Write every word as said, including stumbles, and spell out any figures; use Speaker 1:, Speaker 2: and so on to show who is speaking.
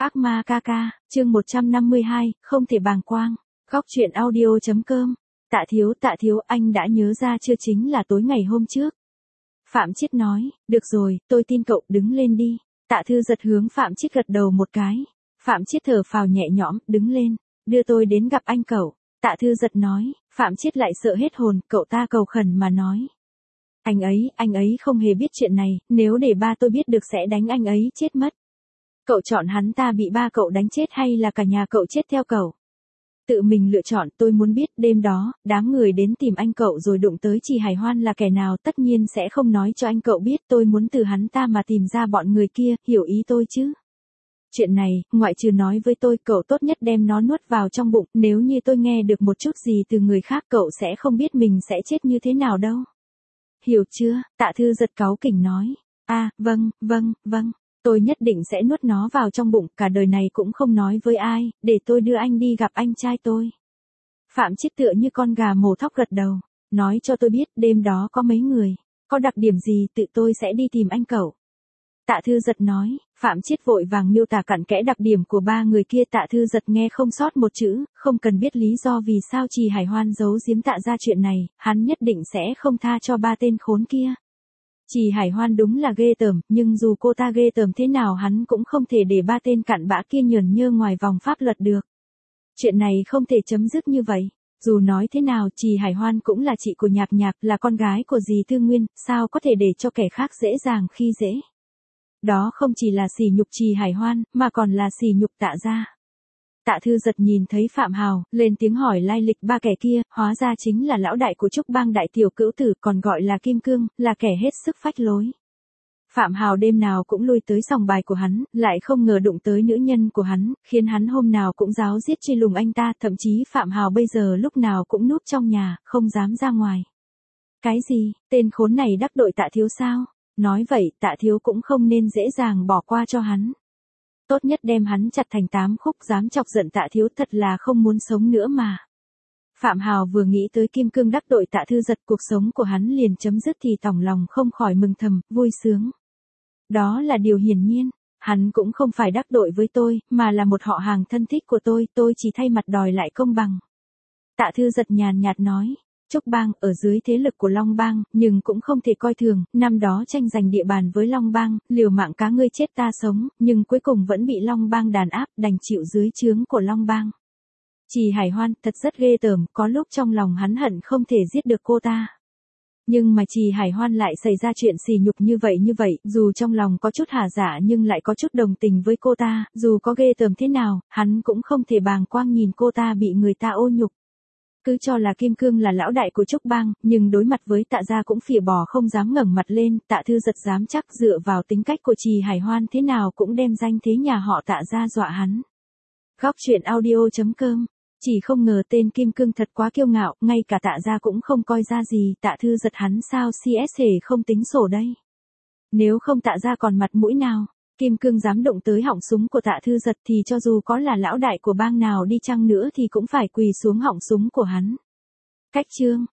Speaker 1: Ác ma ca ca, chương một trăm năm mươi hai, không thể bàng quang. Góc truyện audio.com. Tạ thiếu, tạ thiếu, anh đã nhớ ra chưa, chính là tối ngày hôm trước. Phạm Chiết nói, được rồi, tôi tin cậu, đứng lên đi. Tạ Thư Giật hướng Phạm Chiết gật đầu một cái. Phạm Chiết thở phào nhẹ nhõm, đứng lên, đưa tôi đến gặp anh cậu. Tạ Thư Giật nói, Phạm Chiết lại sợ hết hồn, cậu ta cầu khẩn mà nói. Anh ấy, anh ấy không hề biết chuyện này, nếu để ba tôi biết được sẽ đánh anh ấy chết mất. Cậu chọn hắn ta bị ba cậu đánh chết hay là cả nhà cậu chết theo cậu? Tự mình lựa chọn, tôi muốn biết đêm đó, đám người đến tìm anh cậu rồi đụng tới Trì Hải Hoan là kẻ nào, tất nhiên sẽ không nói cho anh cậu biết, tôi muốn từ hắn ta mà tìm ra bọn người kia, hiểu ý tôi chứ? Chuyện này, ngoại trừ nói với tôi, cậu tốt nhất đem nó nuốt vào trong bụng, nếu như tôi nghe được một chút gì từ người khác cậu sẽ không biết mình sẽ chết như thế nào đâu. Hiểu chưa? Tạ Thư Giật cáu kỉnh nói. À, vâng, vâng, vâng. Tôi nhất định sẽ nuốt nó vào trong bụng, cả đời này cũng không nói với ai, để tôi đưa anh đi gặp anh trai tôi. Phạm Chiết tựa như con gà mổ thóc gật đầu, nói cho tôi biết đêm đó có mấy người, có đặc điểm gì, tự tôi sẽ đi tìm anh cậu. Tạ Thư Giật nói, Phạm Chiết vội vàng miêu tả cặn kẽ đặc điểm của ba người kia. Tạ Thư Giật nghe không sót một chữ, không cần biết lý do vì sao Trì Hải Hoan giấu giếm Tạ ra chuyện này, hắn nhất định sẽ không tha cho ba tên khốn kia. Trì Hải Hoan đúng là ghê tởm, nhưng dù cô ta ghê tởm thế nào hắn cũng không thể để ba tên cặn bã kia nhởn nhơ ngoài vòng pháp luật được. Chuyện này không thể chấm dứt như vậy. Dù nói thế nào, Trì Hải Hoan cũng là chị của Nhạc Nhạc, là con gái của dì Thư Nguyên, sao có thể để cho kẻ khác dễ dàng khi dễ. Đó không chỉ là sỉ nhục Trì Hải Hoan, mà còn là sỉ nhục Tạ gia. Tạ Thư Giật nhìn thấy Phạm Hào, lên tiếng hỏi lai lịch ba kẻ kia, hóa ra chính là lão đại của Trúc Bang đại tiểu cữu tử, còn gọi là Kim Cương, là kẻ hết sức phách lối. Phạm Hào đêm nào cũng lui tới sòng bài của hắn, lại không ngờ đụng tới nữ nhân của hắn, khiến hắn hôm nào cũng ráo riết truy lùng anh ta, thậm chí Phạm Hào bây giờ lúc nào cũng núp trong nhà, không dám ra ngoài. Cái gì, tên khốn này đắc tội Tạ thiếu sao? Nói vậy, Tạ thiếu cũng không nên dễ dàng bỏ qua cho hắn. Tốt nhất đem hắn chặt thành tám khúc, dám chọc giận Tạ thiếu thật là không muốn sống nữa mà. Phạm Hào vừa nghĩ tới Kim Cương đắc tội Tạ Thư Giật, cuộc sống của hắn liền chấm dứt thì tỏng lòng không khỏi mừng thầm, vui sướng. Đó là điều hiển nhiên, hắn cũng không phải đắc tội với tôi, mà là một họ hàng thân thích của tôi, tôi chỉ thay mặt đòi lại công bằng. Tạ Thư Giật nhàn nhạt nói. Trúc Bang ở dưới thế lực của Long Bang, nhưng cũng không thể coi thường, năm đó tranh giành địa bàn với Long Bang, liều mạng cá ngươi chết ta sống, nhưng cuối cùng vẫn bị Long Bang đàn áp, đành chịu dưới trướng của Long Bang. Trì Hải Hoan thật rất ghê tởm, có lúc trong lòng hắn hận không thể giết được cô ta. Nhưng mà Trì Hải Hoan lại xảy ra chuyện sỉ nhục như vậy như vậy, dù trong lòng có chút hả dạ nhưng lại có chút đồng tình với cô ta, dù có ghê tởm thế nào, hắn cũng không thể bàng quang nhìn cô ta bị người ta ô nhục. Cứ cho là Kim Cương là lão đại của Trúc Bang, nhưng đối mặt với Tạ gia cũng phỉ bò không dám ngẩng mặt lên, Tạ Thư Giật dám chắc dựa vào tính cách của Trì Hải Hoan thế nào cũng đem danh thế nhà họ Tạ gia dọa hắn. Góc truyện audio.com. Chỉ không ngờ tên Kim Cương thật quá kiêu ngạo, ngay cả Tạ gia cũng không coi ra gì, Tạ Thư Giật hắn sao xê ét hề không tính sổ đây. Nếu không Tạ gia còn mặt mũi nào, Kim Cương dám động tới họng súng của Tạ Thư Giật thì cho dù có là lão đại của bang nào đi chăng nữa thì cũng phải quỳ xuống họng súng của hắn. Cách chương.